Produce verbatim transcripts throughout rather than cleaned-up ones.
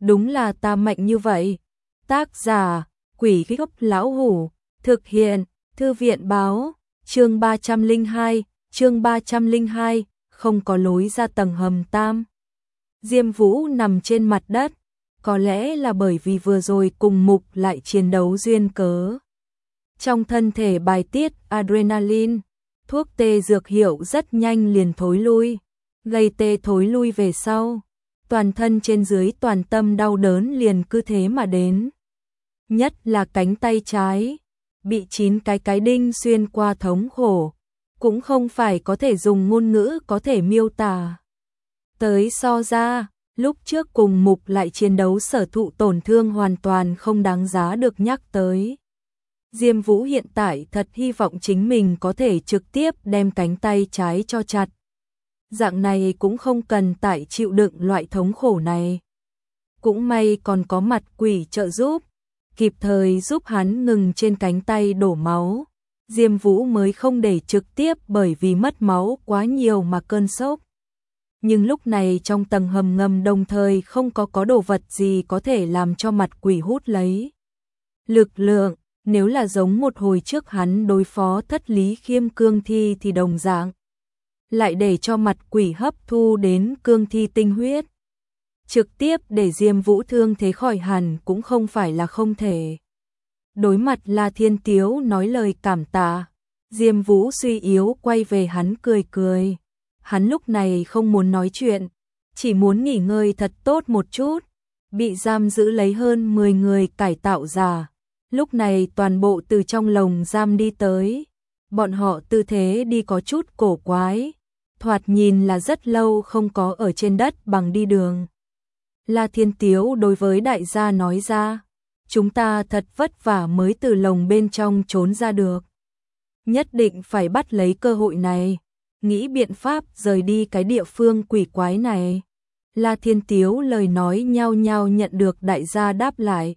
đúng là ta mạnh như vậy. Tác giả, Quỷ Gốc Lão Hủ, thực hiện, Thư viện báo, chương ba trăm lẻ hai, chương ba trăm lẻ hai, không có lối ra tầng hầm tam. Diêm Vũ nằm trên mặt đất, có lẽ là bởi vì vừa rồi cùng Mục lại chiến đấu duyên cớ. Trong thân thể bài tiết adrenaline, thuốc tê dược hiệu rất nhanh liền thối lui, gây tê thối lui về sau. Toàn thân trên dưới toàn tâm đau đớn liền cứ thế mà đến. Nhất là cánh tay trái, bị chín cái cái đinh xuyên qua thống khổ, cũng không phải có thể dùng ngôn ngữ có thể miêu tả. Tới so ra, lúc trước cùng Mục lại chiến đấu sở thụ tổn thương hoàn toàn không đáng giá được nhắc tới. Diêm Vũ hiện tại thật hy vọng chính mình có thể trực tiếp đem cánh tay trái cho chặt. Dạng này cũng không cần tại chịu đựng loại thống khổ này. Cũng may còn có mặt quỷ trợ giúp, kịp thời giúp hắn ngừng trên cánh tay đổ máu. Diêm Vũ mới không để trực tiếp bởi vì mất máu quá nhiều mà cơn sốc. Nhưng lúc này trong tầng hầm ngầm đồng thời không có có đồ vật gì có thể làm cho mặt quỷ hút lấy lực lượng. Nếu là giống một hồi trước hắn đối phó Thất Lý Khiêm cương thi thì đồng dạng, lại để cho mặt quỷ hấp thu đến cương thi tinh huyết, trực tiếp để Diêm Vũ thương thế khỏi hẳn cũng không phải là không thể. Đối mặt La Thiên Tiếu nói lời cảm tạ, Diêm Vũ suy yếu quay về hắn cười cười. Hắn lúc này không muốn nói chuyện, chỉ muốn nghỉ ngơi thật tốt một chút. Bị giam giữ lấy hơn mười người cải tạo giả, lúc này toàn bộ từ trong lồng giam đi tới. Bọn họ tư thế đi có chút cổ quái, thoạt nhìn là rất lâu không có ở trên đất bằng đi đường. La Thiên Tiếu đối với đại gia nói ra, chúng ta thật vất vả mới từ lồng bên trong trốn ra được. Nhất định phải bắt lấy cơ hội này, nghĩ biện pháp rời đi cái địa phương quỷ quái này. La Thiên Tiếu lời nói nhao nhao nhận được đại gia đáp lại.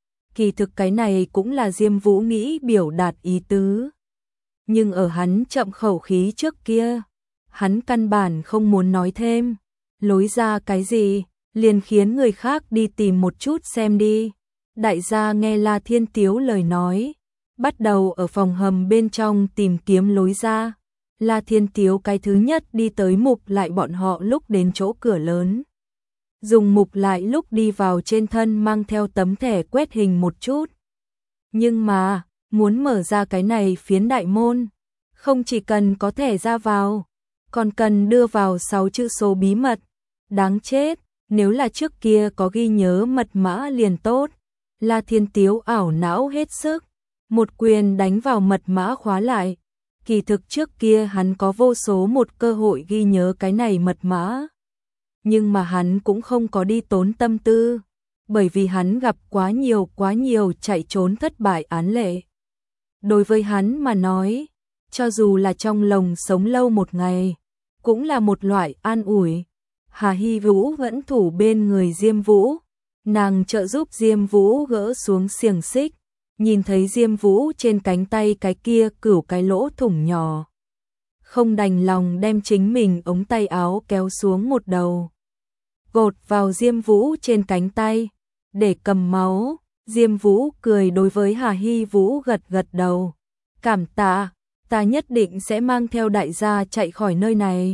Kỳ thực cái này cũng là Diêm Vũ nghĩ biểu đạt ý tứ. Nhưng ở hắn chậm khẩu khí trước kia, hắn căn bản không muốn nói thêm. Lối ra cái gì, liền khiến người khác đi tìm một chút xem đi. Đại gia nghe La Thiên Tiếu lời nói, bắt đầu ở phòng hầm bên trong tìm kiếm lối ra. La Thiên Tiếu cái thứ nhất đi tới Mục lại bọn họ lúc đến chỗ cửa lớn. Dùng Mục lại lúc đi vào trên thân mang theo tấm thẻ quét hình một chút. Nhưng mà, muốn mở ra cái này phiến đại môn, không chỉ cần có thẻ ra vào, còn cần đưa vào sáu chữ số bí mật. Đáng chết, nếu là trước kia có ghi nhớ mật mã liền tốt. La Thiên Tiếu ảo não hết sức, một quyền đánh vào mật mã khóa lại. Kỳ thực trước kia hắn có vô số một cơ hội ghi nhớ cái này mật mã. Nhưng mà hắn cũng không có đi tốn tâm tư, bởi vì hắn gặp quá nhiều quá nhiều chạy trốn thất bại án lệ. Đối với hắn mà nói, cho dù là trong lồng sống lâu một ngày, cũng là một loại an ủi. Hà Hy Vũ vẫn thủ bên người Diêm Vũ, nàng trợ giúp Diêm Vũ gỡ xuống xiềng xích, nhìn thấy Diêm Vũ trên cánh tay cái kia cửu cái lỗ thủng nhỏ. Không đành lòng đem chính mình ống tay áo kéo xuống một đầu, gột vào Diêm Vũ trên cánh tay, để cầm máu. Diêm Vũ cười đối với Hà Hy Vũ gật gật đầu. Cảm tạ, ta nhất định sẽ mang theo đại gia chạy khỏi nơi này.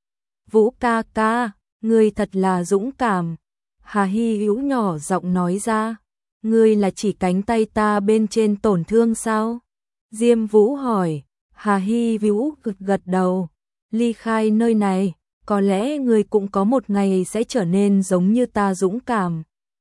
Vũ ca ca, ngươi thật là dũng cảm. Hà Hy Vũ nhỏ giọng nói ra. Ngươi là chỉ cánh tay ta bên trên tổn thương sao? Diêm Vũ hỏi. Hà Hy Vũ gật gật đầu. Ly khai nơi này, có lẽ ngươi cũng có một ngày sẽ trở nên giống như ta dũng cảm.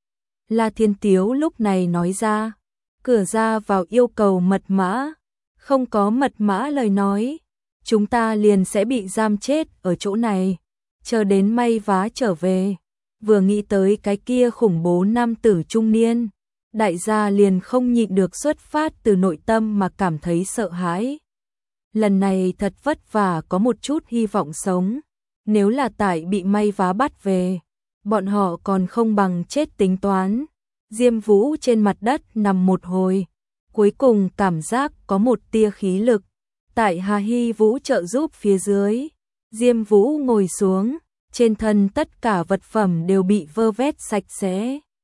La Thiên Tiếu lúc này nói ra. Cửa ra vào yêu cầu mật mã. Không có mật mã lời nói, chúng ta liền sẽ bị giam chết ở chỗ này, chờ đến may vá trở về. Vừa nghĩ tới cái kia khủng bố nam tử trung niên, đại gia liền không nhịn được xuất phát từ nội tâm mà cảm thấy sợ hãi. Lần này thật vất vả có một chút hy vọng sống, nếu là tại bị may vá bắt về, bọn họ còn không bằng chết tính toán. Diêm Vũ trên mặt đất nằm một hồi, cuối cùng cảm giác có một tia khí lực. Tại Hà Hy Vũ trợ giúp phía dưới, Diêm Vũ ngồi xuống, trên thân tất cả vật phẩm đều bị vơ vét sạch sẽ.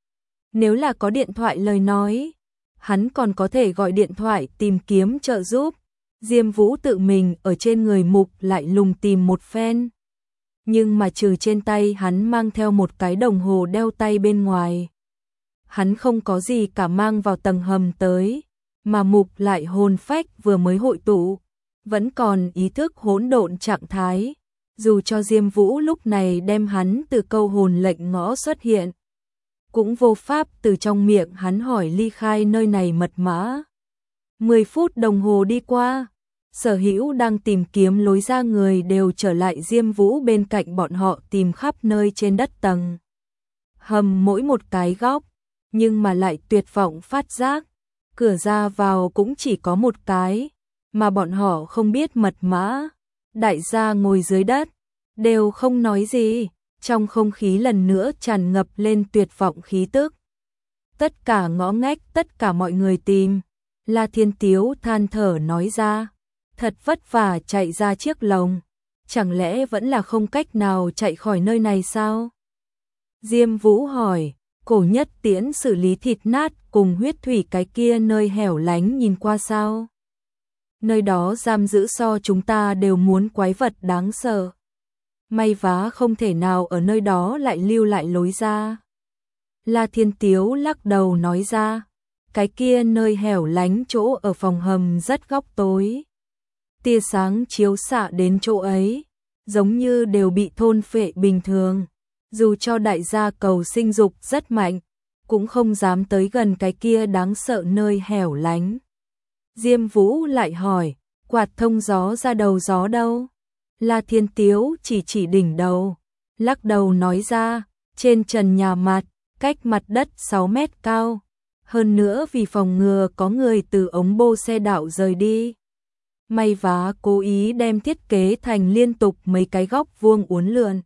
Nếu là có điện thoại lời nói, hắn còn có thể gọi điện thoại tìm kiếm trợ giúp. Diêm Vũ tự mình ở trên người Mục lại lùng tìm một phen. Nhưng mà trừ trên tay hắn mang theo một cái đồng hồ đeo tay bên ngoài, hắn không có gì cả mang vào tầng hầm tới, mà Mục lại hồn phách vừa mới hội tụ, vẫn còn ý thức hỗn độn trạng thái. Dù cho Diêm Vũ lúc này đem hắn từ câu hồn lệnh ngõ xuất hiện, cũng vô pháp từ trong miệng hắn hỏi ly khai nơi này mật mã. Mười phút đồng hồ đi qua, sở hữu đang tìm kiếm lối ra người đều trở lại Diêm Vũ bên cạnh bọn họ tìm khắp nơi trên đất tầng hầm mỗi một cái góc, nhưng mà lại tuyệt vọng phát giác, cửa ra vào cũng chỉ có một cái, mà bọn họ không biết mật mã. Đại gia ngồi dưới đất, đều không nói gì, trong không khí lần nữa tràn ngập lên tuyệt vọng khí tức. Tất cả ngõ ngách, tất cả mọi người tìm. La Thiên Tiếu than thở nói ra, thật vất vả chạy ra chiếc lồng, chẳng lẽ vẫn là không cách nào chạy khỏi nơi này sao? Diêm Vũ hỏi, Cổ Nhất Tiễn xử lý thịt nát cùng huyết thủy cái kia nơi hẻo lánh nhìn qua sao? Nơi đó giam giữ so chúng ta đều muốn quái vật đáng sợ. May vá không thể nào ở nơi đó lại lưu lại lối ra. La Thiên Tiếu lắc đầu nói ra, cái kia nơi hẻo lánh chỗ ở phòng hầm rất góc tối. Tia sáng chiếu xạ đến chỗ ấy, giống như đều bị thôn phệ bình thường. Dù cho đại gia cầu sinh dục rất mạnh, cũng không dám tới gần cái kia đáng sợ nơi hẻo lánh. Diêm Vũ lại hỏi, quạt thông gió ra đầu gió đâu? La Thiên Tiếu chỉ chỉ đỉnh đầu, lắc đầu nói ra, trên trần nhà mặt, cách mặt đất sáu mét cao. Hơn nữa vì phòng ngừa có người từ ống bô xe đạo rời đi, may vá cố ý đem thiết kế thành liên tục mấy cái góc vuông uốn lượn.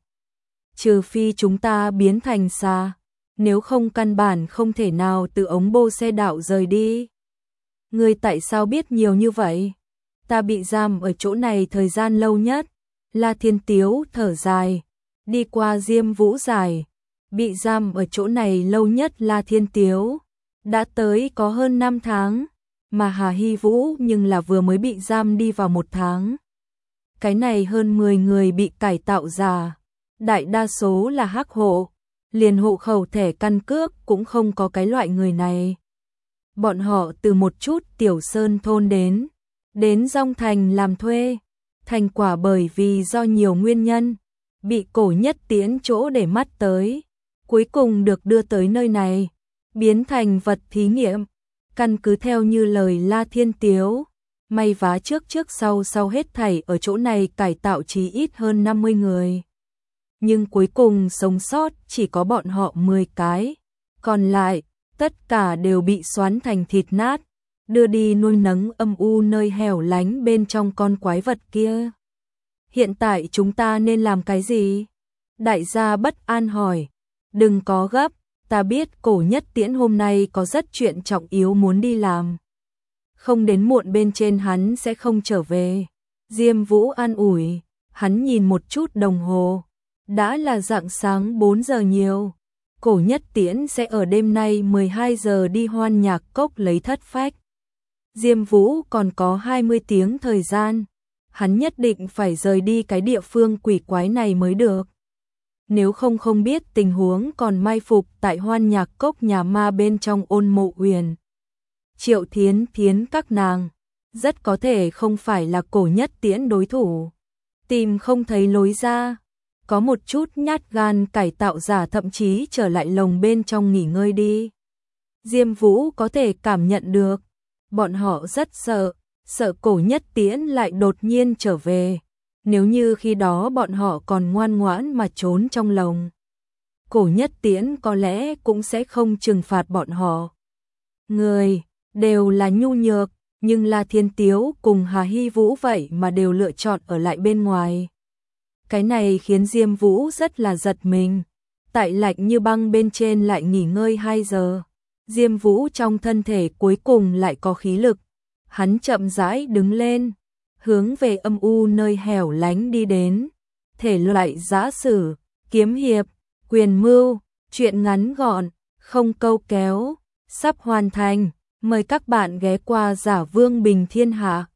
Trừ phi chúng ta biến thành xa, nếu không căn bản không thể nào từ ống bô xe đạo rời đi. Ngươi tại sao biết nhiều như vậy? Ta bị giam ở chỗ này thời gian lâu nhất. La Thiên Tiếu thở dài, đi qua Diêm Vũ dài, bị giam ở chỗ này lâu nhất La Thiên Tiếu đã tới có hơn năm tháng, mà Hà Hy Vũ nhưng là vừa mới bị giam đi vào một tháng. Cái này hơn mười người bị cải tạo giả, đại đa số là hắc hộ, liền hộ khẩu thẻ căn cước cũng không có cái loại người này. Bọn họ từ một chút tiểu sơn thôn đến, đến Dong Thành làm thuê, thành quả bởi vì do nhiều nguyên nhân, bị Cổ Nhất Tiễn chỗ để mắt tới, cuối cùng được đưa tới nơi này, biến thành vật thí nghiệm. Căn cứ theo như lời La Thiên Tiếu, may vá trước trước sau sau hết thảy ở chỗ này cải tạo chí ít hơn năm mươi người. Nhưng cuối cùng sống sót chỉ có bọn họ mười cái, còn lại, tất cả đều bị xoắn thành thịt nát, đưa đi nuôi nấng âm u nơi hẻo lánh bên trong con quái vật kia. Hiện tại chúng ta nên làm cái gì? Đại gia bất an hỏi. Đừng có gấp, ta biết Cổ Nhất Tiễn hôm nay có rất chuyện trọng yếu muốn đi làm. Không đến muộn bên trên hắn sẽ không trở về. Diêm Vũ an ủi, hắn nhìn một chút đồng hồ. Đã là rạng sáng bốn giờ nhiều. Cổ Nhất Tiễn sẽ ở đêm nay mười hai giờ đi Hoan Nhạc Cốc lấy thất phách. Diêm Vũ còn có hai mươi tiếng thời gian. Hắn nhất định phải rời đi cái địa phương quỷ quái này mới được. Nếu không không biết tình huống còn mai phục tại Hoan Nhạc Cốc nhà ma bên trong Ôn Mộ Uyển. Triệu Thiến Thiến các nàng, rất có thể không phải là Cổ Nhất Tiễn đối thủ. Tìm không thấy lối ra, có một chút nhát gan cải tạo giả thậm chí trở lại lồng bên trong nghỉ ngơi đi. Diêm Vũ có thể cảm nhận được, bọn họ rất sợ, sợ Cổ Nhất Tiễn lại đột nhiên trở về. Nếu như khi đó bọn họ còn ngoan ngoãn mà trốn trong lồng, Cổ Nhất Tiễn có lẽ cũng sẽ không trừng phạt bọn họ. Người đều là nhu nhược, nhưng La Thiên Tiếu cùng Hà Hy Vũ vậy mà đều lựa chọn ở lại bên ngoài. Cái này khiến Diêm Vũ rất là giật mình. Tại lạnh như băng bên trên lại nghỉ ngơi hai giờ. Diêm Vũ trong thân thể cuối cùng lại có khí lực. Hắn chậm rãi đứng lên, hướng về âm u nơi hẻo lánh đi đến. Thể loại giã sử, kiếm hiệp, quyền mưu, truyện ngắn gọn, không câu kéo, sắp hoàn thành. Mời các bạn ghé qua Giả Vương Bình Thiên Hạ.